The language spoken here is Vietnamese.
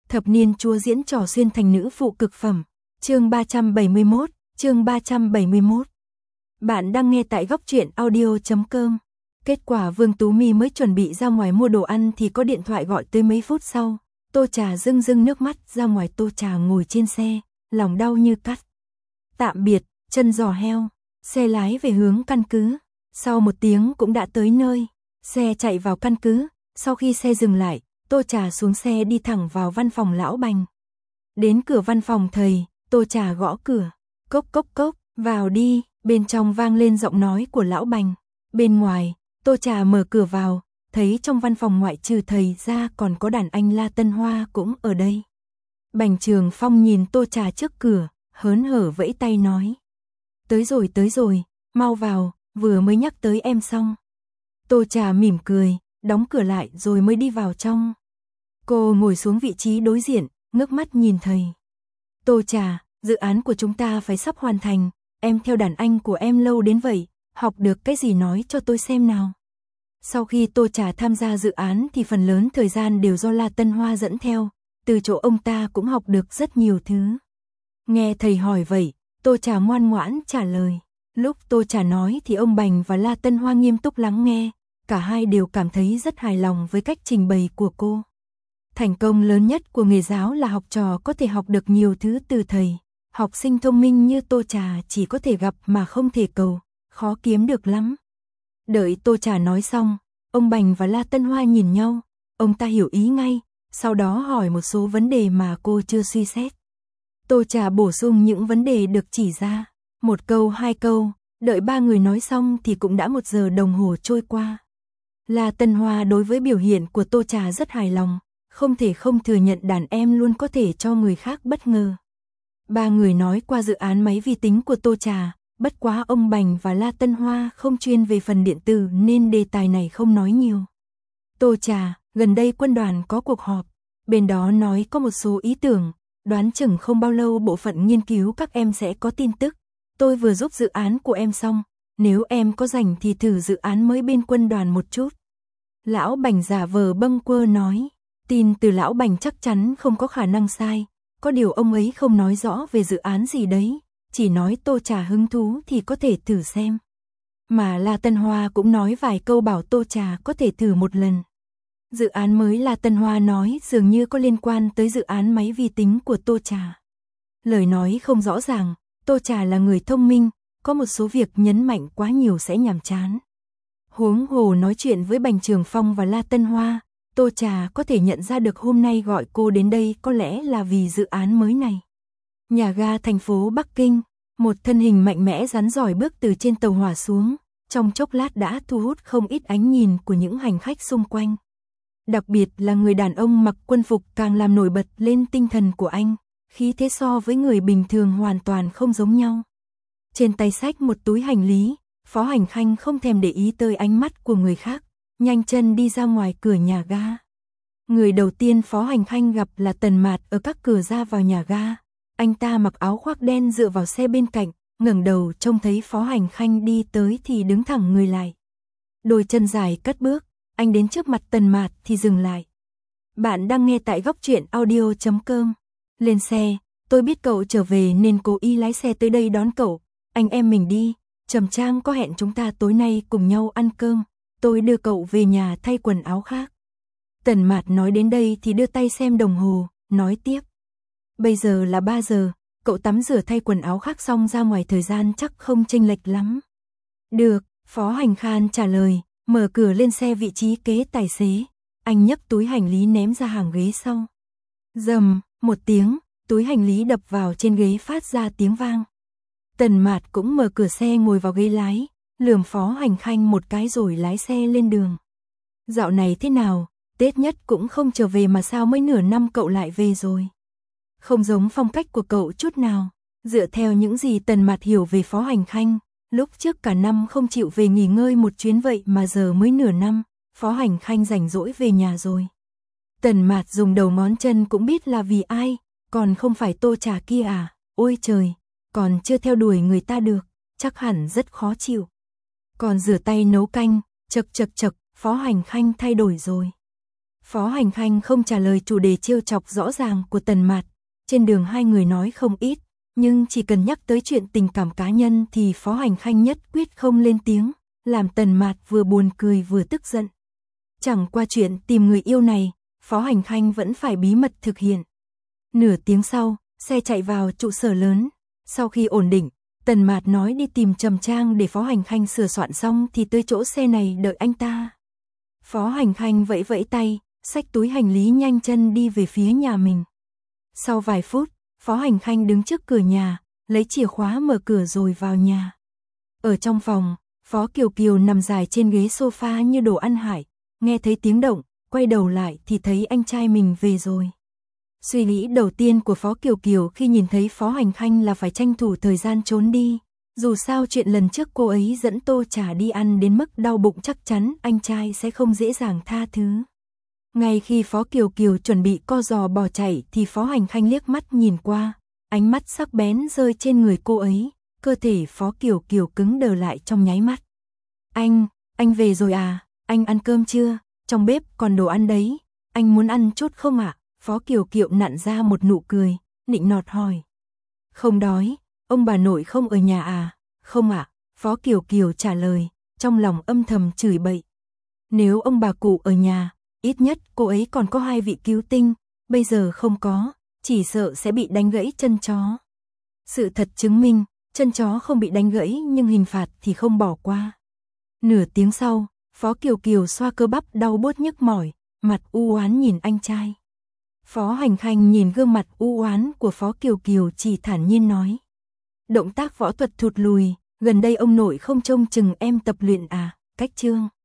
Thập niên chúa diễn trò xuyên thành nữ phụ cực phẩm. Chương 371. Bạn đang nghe tại góc truyện audio.com. Kết quả Vương Tú My mới chuẩn bị ra ngoài mua đồ ăn thì có điện thoại gọi tới mấy phút sau. Tô Trà rưng rưng nước mắt ra ngoài. Tô Trà ngồi trên xe, lòng đau như cắt. Tạm biệt, chân giò heo. Xe lái về hướng căn cứ. Sau 1 tiếng cũng đã tới nơi. Xe chạy vào căn cứ. Sau khi xe dừng lại, Tô Trà xuống xe đi thẳng vào văn phòng lão Bành. Đến cửa văn phòng thầy, Tô Trà gõ cửa. Cốc cốc cốc, vào đi. Bên trong vang lên giọng nói của lão Bành. Bên ngoài, Tô Trà mở cửa vào, thấy trong văn phòng ngoại trừ thầy ra còn có đàn anh La Tân Hoa cũng ở đây. Bành Trường Phong nhìn Tô Trà trước cửa, hớn hở vẫy tay nói. Tới rồi, mau vào, vừa mới nhắc tới em xong. Tô Trà mỉm cười, đóng cửa lại rồi mới đi vào trong. Cô ngồi xuống vị trí đối diện, ngước mắt nhìn thầy. Tô Trà, dự án của chúng ta phải sắp hoàn thành, em theo đàn anh của em lâu đến vậy, học được cái gì nói cho tôi xem nào. Sau khi Tô Trà tham gia dự án thì phần lớn thời gian đều do La Tân Hoa dẫn theo, từ chỗ ông ta cũng học được rất nhiều thứ. Nghe thầy hỏi vậy, Tô Trà ngoan ngoãn trả lời. Lúc Tô Trà nói thì ông Bành và La Tân Hoa nghiêm túc lắng nghe, cả hai đều cảm thấy rất hài lòng với cách trình bày của cô. Thành công lớn nhất của nghề giáo là học trò có thể học được nhiều thứ từ thầy. Học sinh thông minh như Tô Trà chỉ có thể gặp mà không thể cầu, khó kiếm được lắm. Đợi Tô Trà nói xong, ông Bành và La Tân Hoa nhìn nhau, ông ta hiểu ý ngay, sau đó hỏi một số vấn đề mà cô chưa suy xét. Tô Trà bổ sung những vấn đề được chỉ ra, 1 câu 2 câu, đợi 3 người nói xong thì cũng đã 1 giờ đồng hồ trôi qua. La Tân Hoa đối với biểu hiện của Tô Trà rất hài lòng, không thể không thừa nhận đàn em luôn có thể cho người khác bất ngờ. 3 người nói qua dự án máy vi tính của Tô Trà, bất quá ông Bành và La Tân Hoa không chuyên về phần điện tử nên đề tài này không nói nhiều. Tô Trà, gần đây quân đoàn có cuộc họp, bên đó nói có một số ý tưởng, đoán chừng không bao lâu bộ phận nghiên cứu các em sẽ có tin tức. Tôi vừa giúp dự án của em xong, nếu em có rảnh thì thử dự án mới bên quân đoàn một chút. Lão Bành giả vờ bâng quơ nói, tin từ lão Bành chắc chắn không có khả năng sai, có điều ông ấy không nói rõ về dự án gì đấy, chỉ nói Tô Trà hứng thú thì có thể thử xem. Mà La Tân Hoa cũng nói vài câu bảo Tô Trà có thể thử một lần. Dự án mới La Tân Hoa nói dường như có liên quan tới dự án máy vi tính của Tô Trà. Lời nói không rõ ràng, Tô Trà là người thông minh, có một số việc nhấn mạnh quá nhiều sẽ nhàm chán. Huống hồ nói chuyện với Bành Trường Phong và La Tân Hoa, Tô Trà có thể nhận ra được hôm nay gọi cô đến đây có lẽ là vì dự án mới này. Nhà ga thành phố Bắc Kinh, một thân hình mạnh mẽ rắn giỏi bước từ trên tàu hỏa xuống, trong chốc lát đã thu hút không ít ánh nhìn của những hành khách xung quanh. Đặc biệt là người đàn ông mặc quân phục càng làm nổi bật lên tinh thần của anh, khí thế so với người bình thường hoàn toàn không giống nhau. Trên tay xách một túi hành lý, Phó Hành Khanh không thèm để ý tới ánh mắt của người khác, nhanh chân đi ra ngoài cửa nhà ga. Người đầu tiên Phó Hành Khanh gặp là Tần Mạt ở các cửa ra vào nhà ga. Anh ta mặc áo khoác đen dựa vào xe bên cạnh, ngẩng đầu trông thấy Phó Hành Khanh đi tới thì đứng thẳng người lại. Đôi chân dài cất bước, anh đến trước mặt Tần Mạt thì dừng lại. Bạn đang nghe tại góc truyện audio.com. Lên xe, tôi biết cậu trở về nên cố ý lái xe tới đây đón cậu. Anh em mình đi, Trầm Trang có hẹn chúng ta tối nay cùng nhau ăn cơm. Tôi đưa cậu về nhà thay quần áo khác. Tần Mạt nói đến đây thì đưa tay xem đồng hồ, nói tiếp. Bây giờ là 3 giờ, cậu tắm rửa thay quần áo khác xong ra ngoài thời gian chắc không chênh lệch lắm. Được, Phó Hành Khan trả lời, mở cửa lên xe vị trí kế tài xế. Anh nhấc túi hành lý ném ra hàng ghế sau. Rầm, một tiếng, túi hành lý đập vào trên ghế phát ra tiếng vang. Tần Mạt cũng mở cửa xe ngồi vào ghế lái, lườm Phó Hành Khanh một cái rồi lái xe lên đường. Dạo này thế nào, Tết nhất cũng không trở về mà sao mới nửa năm cậu lại về rồi. Không giống phong cách của cậu chút nào. Dựa theo những gì Tần Mạt hiểu về Phó Hành Khanh, lúc trước cả năm không chịu về nghỉ ngơi một chuyến vậy mà giờ mới nửa năm, Phó Hành Khanh rảnh rỗi về nhà rồi. Tần Mạt dùng đầu ngón chân cũng biết là vì ai, còn không phải Tô Trà kia à, ôi trời, còn chưa theo đuổi người ta được, chắc hẳn rất khó chịu. Còn rửa tay nấu canh, chậc, Phó Hành Khanh thay đổi rồi. Phó Hành Khanh không trả lời chủ đề trêu chọc rõ ràng của Tần Mạt. Trên đường hai người nói không ít, nhưng chỉ cần nhắc tới chuyện tình cảm cá nhân thì Phó Hành Khanh nhất quyết không lên tiếng, làm Tần Mạt vừa buồn cười vừa tức giận. Chẳng qua chuyện tìm người yêu này, Phó Hành Khanh vẫn phải bí mật thực hiện. Nửa tiếng sau, xe chạy vào trụ sở lớn. Sau khi ổn định, Tần Mạt nói đi tìm Trầm Trang để Phó Hành Khanh sửa soạn xong thì tới chỗ xe này đợi anh ta. Phó Hành Khanh vẫy vẫy tay, xách túi hành lý nhanh chân đi về phía nhà mình. Sau vài phút, Phó Hành Khanh đứng trước cửa nhà, lấy chìa khóa mở cửa rồi vào nhà. Ở trong phòng, Phó Kiều Kiều nằm dài trên ghế sofa như đồ ăn hải, nghe thấy tiếng động, quay đầu lại thì thấy anh trai mình về rồi. Suy nghĩ đầu tiên của Phó Kiều Kiều khi nhìn thấy Phó Hành Khanh là phải tranh thủ thời gian trốn đi. Dù sao chuyện lần trước cô ấy dẫn Tô Trà đi ăn đến mức đau bụng chắc chắn anh trai sẽ không dễ dàng tha thứ. Ngay khi Phó Kiều Kiều chuẩn bị co giò bỏ chạy thì Phó Hành Khanh liếc mắt nhìn qua, ánh mắt sắc bén rơi trên người cô ấy, cơ thể Phó Kiều Kiều cứng đờ lại trong nháy mắt. Anh về rồi à, anh ăn cơm chưa, trong bếp còn đồ ăn đấy, anh muốn ăn chút không ạ? Phó Kiều Kiều nặn ra một nụ cười, nịnh nọt hỏi. Không đói, ông bà nội không ở nhà à? Không ạ, Phó Kiều Kiều trả lời, trong lòng âm thầm chửi bậy. Nếu ông bà cụ ở nhà, ít nhất cô ấy còn có 2 vị cứu tinh, bây giờ không có, chỉ sợ sẽ bị đánh gãy chân chó. Sự thật chứng minh, chân chó không bị đánh gãy nhưng hình phạt thì không bỏ qua. Nửa tiếng sau, Phó Kiều Kiều xoa cơ bắp đau buốt nhức mỏi, mặt u oán nhìn anh trai. Phó Hành Khanh nhìn gương mặt u oán của Phó Kiều Kiều chỉ thản nhiên nói. Động tác võ thuật thụt lùi, gần đây ông nội không trông chừng em tập luyện à, cách chương.